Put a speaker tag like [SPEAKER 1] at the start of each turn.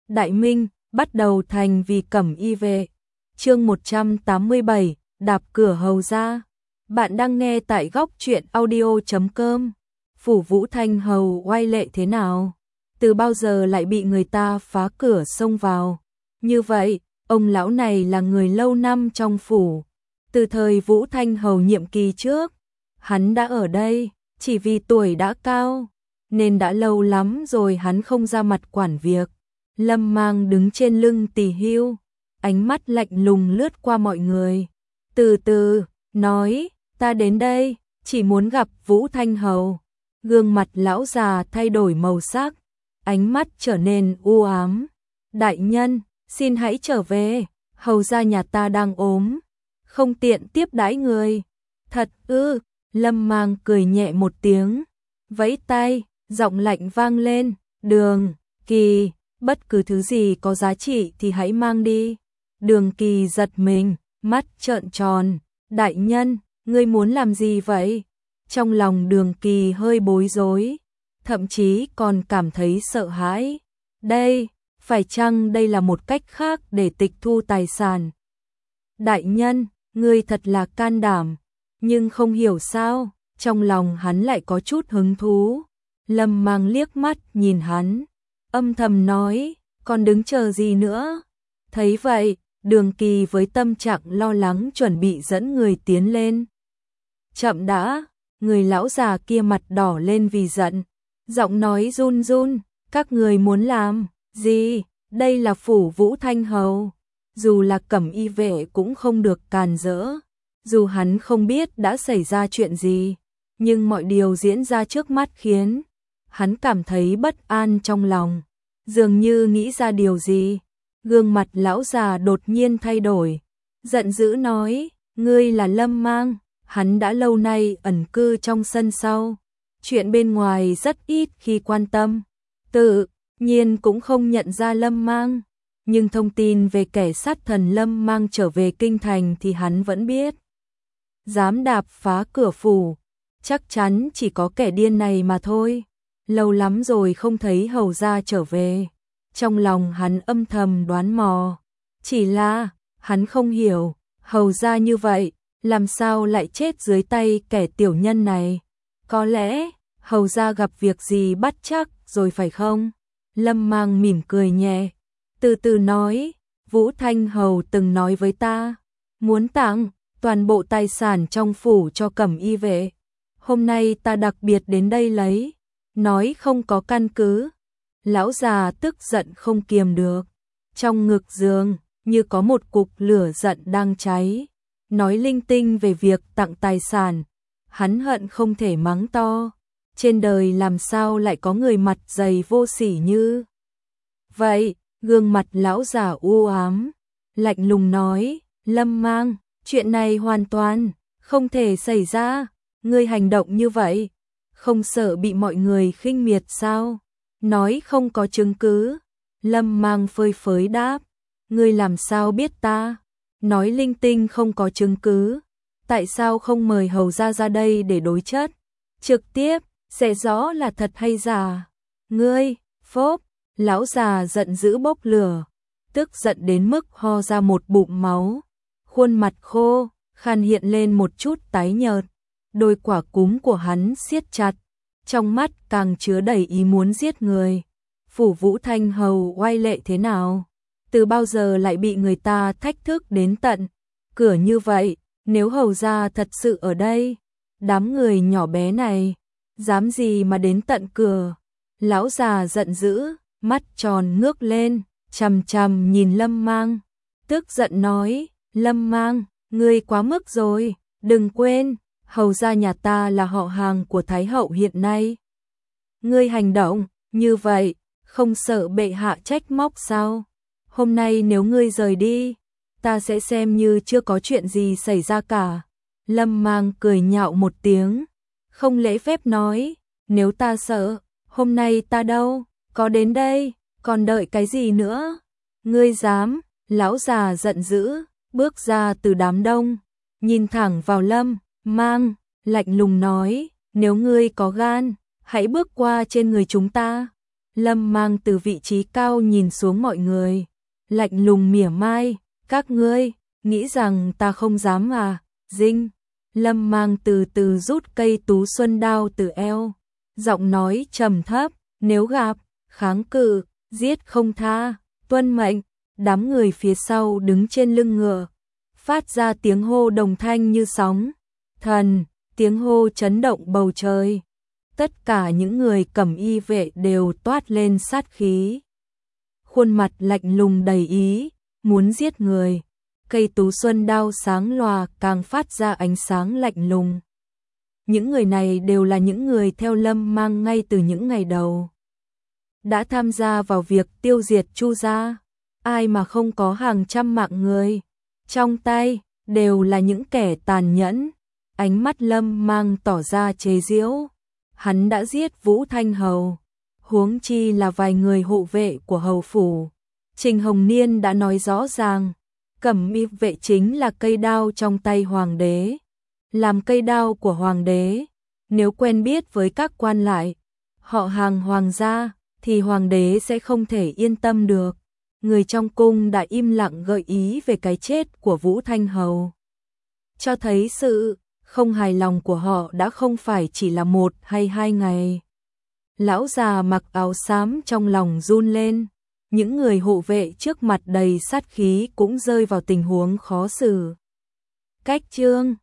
[SPEAKER 1] Đại Minh, bắt đầu thành vì Cẩm Y vệ. Chương 187, đạp cửa hầu ra. Bạn đang nghe tại góc truyện audio.com. Phủ Vũ Thanh hầu oai lệ thế nào? Từ bao giờ lại bị người ta phá cửa xông vào? Như vậy, ông lão này là người lâu năm trong phủ. Từ thời Vũ Thanh hầu nhiệm kỳ trước, hắn đã ở đây, chỉ vì tuổi đã cao, nên đã lâu lắm rồi hắn không ra mặt quản việc. Lâm Mang đứng trên lưng Tỳ Hưu, ánh mắt lạnh lùng lướt qua mọi người. Từ từ, nói, ta đến đây, chỉ muốn gặp Vũ Thanh hầu. Gương mặt lão già thay đổi màu sắc, ánh mắt trở nên u ám. Đại nhân, xin hãy trở về, hầu gia nhà ta đang ốm, không tiện tiếp đãi người. Thật ư? Lâm Mang cười nhẹ một tiếng, vẫy tay, giọng lạnh vang lên, Đường Kỳ, bất cứ thứ gì có giá trị thì hãy mang đi. Đường Kỳ giật mình, mắt trợn tròn, đại nhân, ngươi muốn làm gì vậy? Trong lòng Đường Kỳ hơi bối rối, thậm chí còn cảm thấy sợ hãi. Đây, phải chăng đây là một cách khác để tịch thu tài sản? Đại nhân, ngươi thật là can đảm, nhưng không hiểu sao, trong lòng hắn lại có chút hứng thú. Lâm Mang liếc mắt nhìn hắn, âm thầm nói, còn đứng chờ gì nữa? Thấy vậy, Đường Kỳ với tâm trạng lo lắng chuẩn bị dẫn người tiến lên. Chậm đã, người lão già kia mặt đỏ lên vì giận, giọng nói run run, các người muốn làm gì? Đây là phủ Vũ Thanh hầu, dù là Cẩm Y vệ cũng không được càn rỡ. Dù hắn không biết đã xảy ra chuyện gì, nhưng mọi điều diễn ra trước mắt khiến hắn cảm thấy bất an trong lòng, dường như nghĩ ra điều gì. Gương mặt lão già đột nhiên thay đổi, giận dữ nói, ngươi là Lâm Mang. Hắn đã lâu nay ẩn cư trong sân sau, chuyện bên ngoài rất ít khi quan tâm, tự nhiên cũng không nhận ra Lâm Mang, nhưng thông tin về kẻ sát thần Lâm Mang trở về kinh thành thì hắn vẫn biết. Dám đạp phá cửa phủ, chắc chắn chỉ có kẻ điên này mà thôi. Lâu lắm rồi không thấy hầu gia trở về, trong lòng hắn âm thầm đoán mò, chỉ là hắn không hiểu, hầu gia như vậy, làm sao lại chết dưới tay kẻ tiểu nhân này? Có lẽ hầu gia gặp việc gì bất trắc rồi phải không? Lâm Mang mỉm cười nhẹ, từ từ nói, Vũ Thanh hầu từng nói với ta, muốn tặng toàn bộ tài sản trong phủ cho Cẩm Y vệ. Hôm nay ta đặc biệt đến đây lấy, nói không có căn cứ. Lão già tức giận không kiềm được, trong ngực giường như có một cục lửa giận đang cháy, nói linh tinh về việc tặng tài sản. Hắn hận không thể mắng to, trên đời làm sao lại có người mặt dày vô sỉ như vậy. Gương mặt lão già u ám, lạnh lùng nói, Lâm Mang, chuyện này hoàn toàn không thể xảy ra. Ngươi hành động như vậy, không sợ bị mọi người khinh miệt sao? Nói không có chứng cứ. Lâm Mang phơi phới đáp, ngươi làm sao biết ta? Nói linh tinh không có chứng cứ. Tại sao không mời hầu gia ra đây để đối chất? Trực tiếp, sẽ rõ là thật hay giả. Ngươi, phốp, lão già giận dữ bốc lửa, tức giận đến mức ho ra một bụng máu. Khuôn mặt khô, khan hiện lên một chút tái nhợt, đôi quả cúm của hắn siết chặt, trong mắt càng chứa đầy ý muốn giết người. Phủ Vũ Thanh hầu oai lệ thế nào? Từ bao giờ lại bị người ta thách thức đến tận cửa như vậy? Nếu hầu gia thật sự ở đây, đám người nhỏ bé này dám gì mà đến tận cửa? Lão già giận dữ, mắt tròn ngước lên, chằm chằm nhìn Lâm Mang, tức giận nói, Lâm Mang, ngươi quá mức rồi, đừng quên, hầu gia nhà ta là họ hàng của Thái hậu hiện nay. Ngươi hành động như vậy, không sợ bệ hạ trách móc sao? Hôm nay nếu ngươi rời đi, ta sẽ xem như chưa có chuyện gì xảy ra cả. Lâm Mang cười nhạo một tiếng, không lễ phép nói, nếu ta sợ, hôm nay ta đâu có đến đây, còn đợi cái gì nữa? Ngươi dám? Lão già giận dữ, bước ra từ đám đông, nhìn thẳng vào Lâm Mang, lạnh lùng nói, nếu ngươi có gan, hãy bước qua trên người chúng ta. Lâm Mang từ vị trí cao nhìn xuống mọi người, lạnh lùng mỉa mai, các ngươi, nghĩ rằng ta không dám à, Dinh. Lâm Mang từ từ rút cây tú xuân đao từ eo, giọng nói trầm thấp, nếu gặp, kháng cự, giết không tha, tuân mệnh. Đám người phía sau đứng trên lưng ngựa, phát ra tiếng hô đồng thanh như sóng thần, tiếng hô chấn động bầu trời. Tất cả những người cầm y vệ đều toát lên sát khí. Khuôn mặt lạnh lùng đầy ý, muốn giết người. Cây tú xuân đao sáng lòa càng phát ra ánh sáng lạnh lùng. Những người này đều là những người theo Lâm Mang ngay từ những ngày đầu. Đã tham gia vào việc tiêu diệt Chu gia. Ai mà không có hàng trăm mạng người trong tay, đều là những kẻ tàn nhẫn. Ánh mắt Lâm Mang tỏ ra chế giễu. Hắn đã giết Vũ Thanh Hầu, huống chi là vài người hộ vệ của hầu phủ. Trình Hồng Niên đã nói rõ ràng, cẩm y vệ chính là cây đao trong tay hoàng đế, làm cây đao của hoàng đế. Nếu quen biết với các quan lại, họ hàng hoàng gia, thì hoàng đế sẽ không thể yên tâm được. Người trong cung đã im lặng gợi ý về cái chết của Vũ Thanh Hầu, cho thấy sự không hài lòng của họ đã không phải chỉ là 1 hay 2 ngày. Lão già mặc áo xám trong lòng run lên, những người hộ vệ trước mặt đầy sát khí cũng rơi vào tình huống khó xử. Cách chương